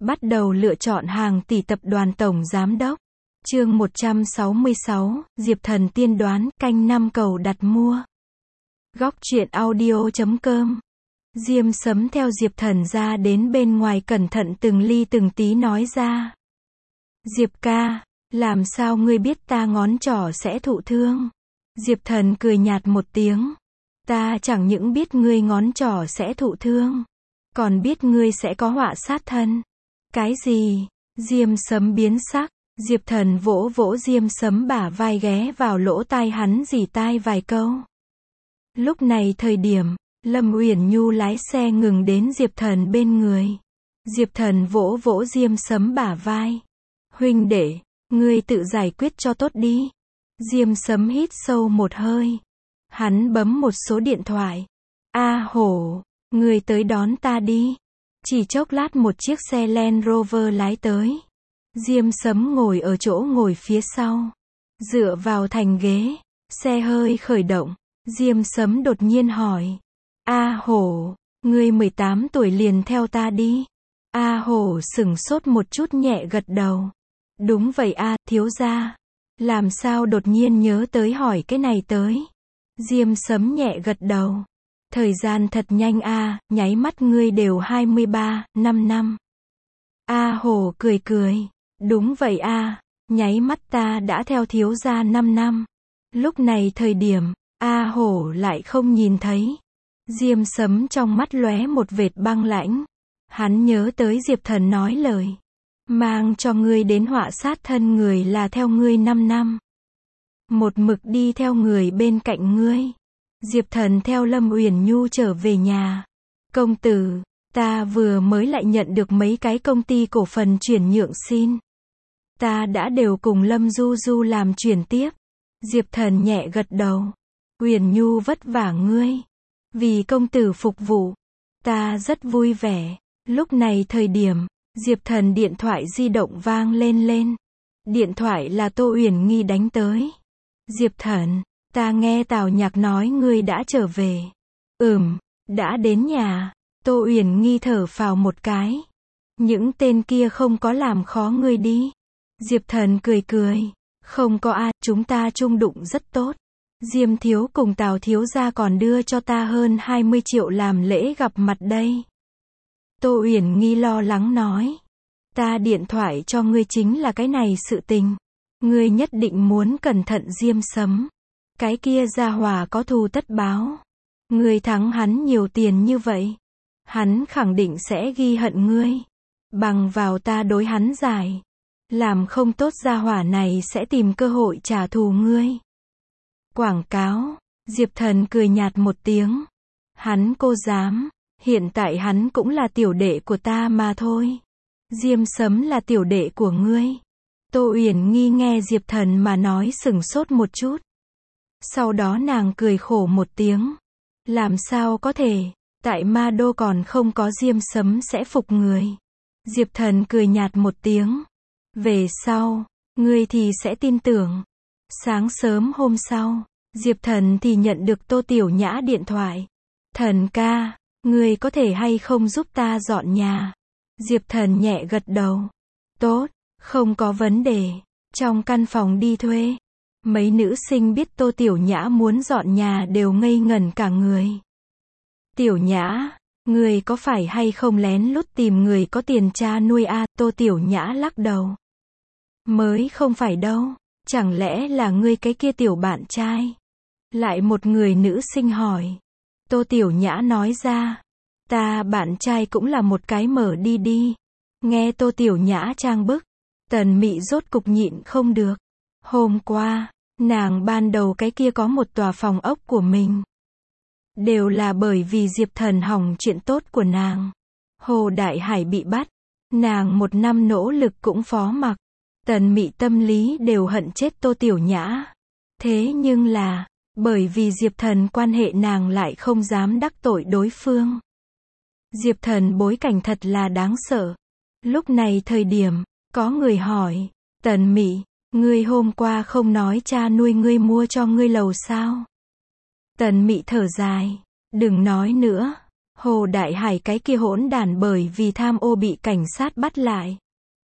Bắt đầu lựa chọn hàng tỷ tập đoàn tổng giám đốc. Chương 166, Diệp Thần tiên đoán, canh 5 cầu đặt mua. Góc truyện audio.com. Diêm Sấm theo Diệp Thần ra đến bên ngoài, cẩn thận từng ly từng tí nói ra. Diệp ca, làm sao ngươi biết ta ngón trỏ sẽ thụ thương? Diệp Thần cười nhạt một tiếng. Ta chẳng những biết ngươi ngón trỏ sẽ thụ thương, còn biết ngươi sẽ có họa sát thân. Cái gì? Diêm Sấm biến sắc. Diệp Thần vỗ vỗ Diêm Sấm bả vai, ghé vào lỗ tai hắn rỉ tai vài câu. Lúc này thời điểm, Lâm Uyển Nhu lái xe ngừng đến Diệp Thần bên người. Diệp Thần vỗ vỗ Diêm Sấm bả vai. Huynh đệ, ngươi tự giải quyết cho tốt đi. Diêm Sấm hít sâu một hơi. Hắn bấm một số điện thoại. A Hổ, ngươi tới đón ta đi. Chỉ chốc lát một chiếc xe Land Rover lái tới. Diêm Sấm ngồi ở chỗ ngồi phía sau, dựa vào thành ghế. Xe hơi khởi động. Diêm Sấm đột nhiên hỏi. A Hổ, ngươi 18 tuổi liền theo ta đi. A Hổ sửng sốt một chút, nhẹ gật đầu. Đúng vậy a, thiếu gia. Làm sao đột nhiên nhớ tới hỏi cái này tới? Diêm Sấm nhẹ gật đầu. Thời gian thật nhanh a, nháy mắt ngươi đều 23 năm. A Hổ cười cười. Đúng vậy a, nháy mắt ta đã theo thiếu gia 5 năm. Lúc này thời điểm, A Hổ lại không nhìn thấy. Diêm Sấm trong mắt lóe một vệt băng lãnh. Hắn nhớ tới Diệp Thần nói lời. Mang cho ngươi đến họa sát thân người là theo ngươi 5 năm. Một mực đi theo người bên cạnh ngươi. Diệp Thần theo Lâm Uyển Nhu trở về nhà. Công tử, ta vừa mới lại nhận được mấy cái công ty cổ phần chuyển nhượng xin. Ta đã đều cùng Lâm Du Du làm chuyển tiếp. Diệp Thần nhẹ gật đầu. Uyển Nhu vất vả ngươi. Vì công tử phục vụ. Ta rất vui vẻ. Lúc này thời điểm, Diệp Thần điện thoại di động vang lên. Điện thoại là Tô Uyển Nghi đánh tới. Diệp Thần, ta nghe Tào Nhạc nói ngươi đã trở về. Đã đến nhà. Tô Uyển Nghi thở phào một cái. Những tên kia không có làm khó ngươi đi. Diệp Thần cười. Không có a, chúng ta chung đụng rất tốt. Diêm thiếu cùng Tào thiếu gia còn đưa cho ta hơn 20 triệu làm lễ gặp mặt đây. Tô Uyển Nghi lo lắng nói. Ta điện thoại cho ngươi chính là cái này sự tình. Ngươi nhất định muốn cẩn thận Diêm Sấm. Cái kia gia hỏa có thù tất báo. Ngươi thắng hắn nhiều tiền như vậy, hắn khẳng định sẽ ghi hận ngươi. Bằng vào ta đối hắn giải. Làm không tốt gia hỏa này sẽ tìm cơ hội trả thù ngươi. Quảng cáo. Diệp Thần cười nhạt một tiếng. Hắn cô dám. Hiện tại hắn cũng là tiểu đệ của ta mà thôi. Diêm Sấm là tiểu đệ của ngươi. Tô Uyển Nghi nghe Diệp Thần mà nói sửng sốt một chút. Sau đó nàng cười khổ một tiếng. Làm sao có thể, tại Ma Đô còn không có Diêm Sấm sẽ phục người. Diệp Thần cười nhạt một tiếng. Về sau, ngươi thì sẽ tin tưởng. Sáng sớm hôm sau, Diệp Thần thì nhận được Tô Tiểu Nhã điện thoại. Thần ca, ngươi có thể hay không giúp ta dọn nhà? Diệp Thần nhẹ gật đầu. Tốt, không có vấn đề. Trong căn phòng đi thuê, mấy nữ sinh biết Tô Tiểu Nhã muốn dọn nhà đều ngây ngẩn cả người. Tiểu Nhã, ngươi có phải hay không lén lút tìm người có tiền cha nuôi a? Tô Tiểu Nhã lắc đầu. Mới không phải đâu. Chẳng lẽ là ngươi cái kia tiểu bạn trai? Lại một người nữ sinh hỏi. Tô Tiểu Nhã nói ra. Ta bạn trai cũng là một cái mở đi. Nghe Tô Tiểu Nhã trang bức, Tần Mị rốt cục nhịn không được. Hôm qua, nàng ban đầu cái kia có một tòa phòng ốc của mình. Đều là bởi vì Diệp Thần hỏng chuyện tốt của nàng. Hồ Đại Hải bị bắt. Nàng 1 năm nỗ lực cũng phó mặc. Tần Mị tâm lý đều hận chết Tô Tiểu Nhã. Thế nhưng là, bởi vì Diệp Thần quan hệ nàng lại không dám đắc tội đối phương. Diệp Thần bối cảnh thật là đáng sợ. Lúc này thời điểm, có người hỏi. Tần Mị, ngươi hôm qua không nói cha nuôi ngươi mua cho ngươi lầu sao? Tần Mị thở dài. Đừng nói nữa. Hồ Đại Hải cái kia hỗn đản bởi vì tham ô bị cảnh sát bắt lại.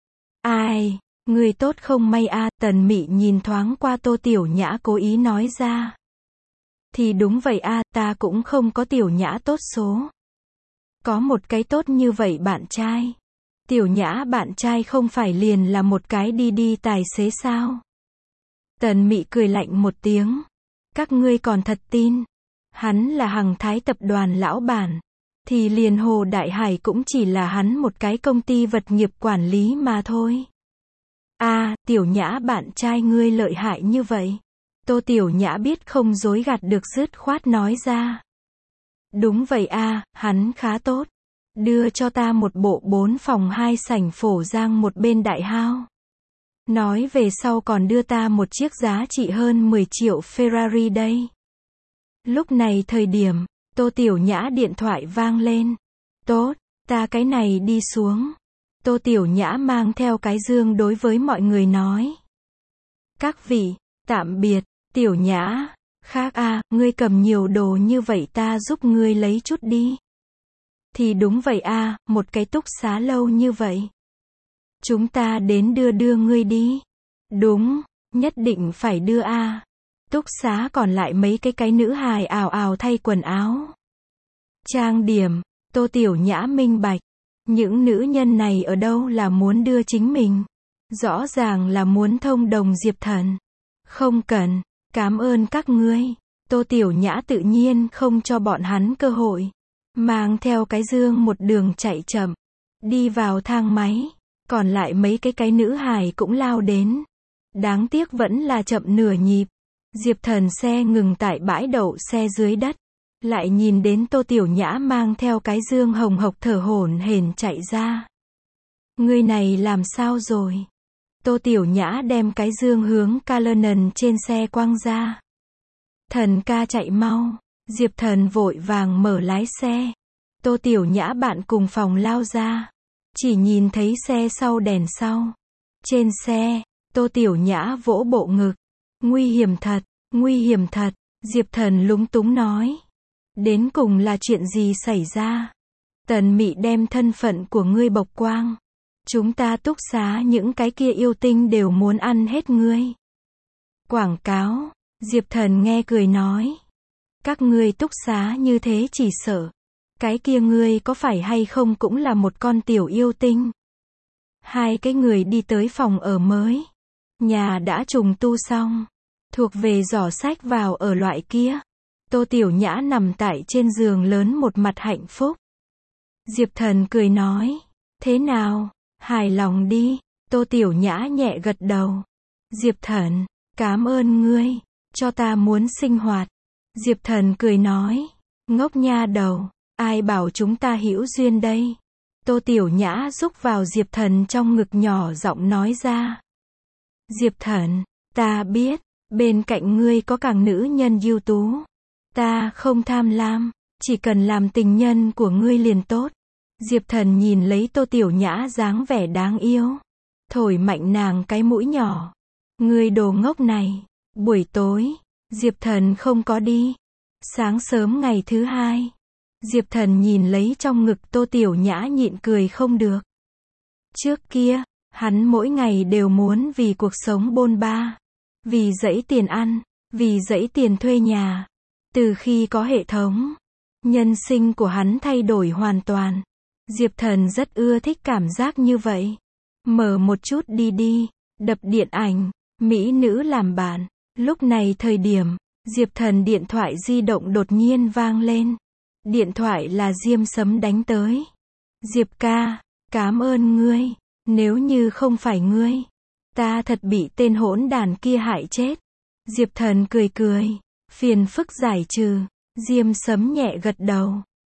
Ai, người tốt không may a, Tần Mị nhìn thoáng qua Tô Tiểu Nhã cố ý nói ra. Thì đúng vậy a, ta cũng không có Tiểu Nhã tốt số. Có một cái tốt như vậy bạn trai. Tiểu Nhã bạn trai không phải liền là một cái đi tài xế sao? Tần Mị cười lạnh một tiếng. Các ngươi còn thật tin. Hắn là Hằng Thái tập đoàn lão bản. Thì liền Hồ Đại Hải cũng chỉ là hắn một cái công ty vật nghiệp quản lý mà thôi. Tiểu Nhã bạn trai ngươi lợi hại như vậy. Tô Tiểu Nhã biết không dối gạt được dứt khoát nói ra. Đúng vậy hắn khá tốt. Đưa cho ta một bộ 4 phòng 2 sảnh phổ giang một bên đại hao. Nói về sau còn đưa ta một chiếc giá trị hơn 10 triệu Ferrari đây. Lúc này thời điểm, Tô Tiểu Nhã điện thoại vang lên. Tốt, ta cái này đi xuống. Tô Tiểu Nhã mang theo cái dương đối với mọi người nói. Các vị, tạm biệt, Tiểu Nhã. Khác ngươi cầm nhiều đồ như vậy ta giúp ngươi lấy chút đi. Thì đúng vậy một cái túc xá lâu như vậy. Chúng ta đến đưa ngươi đi. Đúng, nhất định phải đưa Túc xá còn lại mấy cái nữ hài ào ào thay quần áo. Trang điểm, Tô Tiểu Nhã minh bạch. Những nữ nhân này ở đâu là muốn đưa chính mình. Rõ ràng là muốn thông đồng Diệp Thần. Không cần, cảm ơn các ngươi. Tô Tiểu Nhã tự nhiên không cho bọn hắn cơ hội. Mang theo cái dương một đường chạy chậm. Đi vào thang máy. Còn lại mấy cái nữ hài cũng lao đến. Đáng tiếc vẫn là chậm nửa nhịp. Diệp Thần xe ngừng tại bãi đậu xe dưới đất. Lại nhìn đến Tô Tiểu Nhã mang theo cái dương hồng hộc thở hổn hển chạy ra. Người này làm sao rồi? Tô Tiểu Nhã đem cái dương hướng Cullinan trên xe quăng ra. Thần ca chạy mau. Diệp Thần vội vàng mở lái xe. Tô Tiểu Nhã bạn cùng phòng lao ra. Chỉ nhìn thấy xe sau đèn sau. Trên xe, Tô Tiểu Nhã vỗ bộ ngực. Nguy hiểm thật, nguy hiểm thật. Diệp Thần lúng túng nói. Đến cùng là chuyện gì xảy ra? Tần Mị đem thân phận của ngươi bộc quang. Chúng ta túc xá những cái kia yêu tinh đều muốn ăn hết ngươi. Quảng cáo. Diệp Thần nghe cười nói. Các ngươi túc xá như thế chỉ sợ. Cái kia ngươi có phải hay không cũng là một con tiểu yêu tinh. Hai cái người đi tới phòng ở mới. Nhà đã trùng tu xong. Thuộc về giỏ sách vào ở loại kia. Tô Tiểu Nhã nằm tại trên giường lớn một mặt hạnh phúc. Diệp Thần cười nói. Thế nào? Hài lòng đi. Tô Tiểu Nhã nhẹ gật đầu. Diệp Thần, cảm ơn ngươi. Cho ta muốn sinh hoạt. Diệp Thần cười nói. Ngốc nha đầu. Ai bảo chúng ta hữu duyên đây? Tô Tiểu Nhã rúc vào Diệp Thần trong ngực nhỏ giọng nói ra. Diệp Thần, ta biết. Bên cạnh ngươi có càng nữ nhân ưu tú. Ta không tham lam. Chỉ cần làm tình nhân của ngươi liền tốt. Diệp Thần nhìn lấy Tô Tiểu Nhã dáng vẻ đáng yêu. Thổi mạnh nàng cái mũi nhỏ. Ngươi đồ ngốc này. Buổi tối, Diệp Thần không có đi. Sáng sớm ngày thứ hai. Diệp Thần nhìn lấy trong ngực Tô Tiểu Nhã nhịn cười không được. Trước kia, hắn mỗi ngày đều muốn vì cuộc sống bôn ba. Vì dãy tiền ăn. Vì dãy tiền thuê nhà. Từ khi có hệ thống, nhân sinh của hắn thay đổi hoàn toàn. Diệp Thần rất ưa thích cảm giác như vậy. Mở một chút đi, đập điện ảnh, mỹ nữ làm bạn. Lúc này thời điểm, Diệp Thần điện thoại di động đột nhiên vang lên. Điện thoại là Diêm Sấm đánh tới. Diệp ca, cảm ơn ngươi. Nếu như không phải ngươi, ta thật bị tên hỗn đàn kia hại chết. Diệp Thần cười. Phiền phức giải trừ. Diêm Sấm nhẹ gật đầu.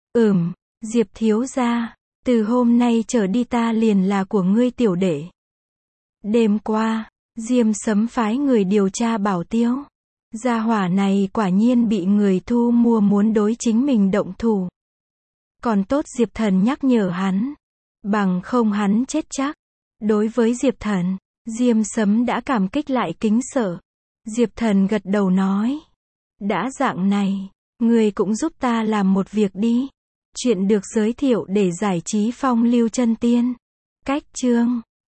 Diệp thiếu gia. Từ hôm nay trở đi ta liền là của ngươi tiểu đệ. Đêm qua, Diêm Sấm phái người điều tra Bảo Tiêu. Gia hỏa này quả nhiên bị người thu mua muốn đối chính mình động thủ. Còn tốt Diệp Thần nhắc nhở hắn. Bằng không hắn chết chắc. Đối với Diệp Thần, Diêm Sấm đã cảm kích lại kính sợ. Diệp Thần gật đầu nói. Đã dạng này, ngươi cũng giúp ta làm một việc đi. Chuyện được giới thiệu để giải trí phong lưu chân tiên. Cách chương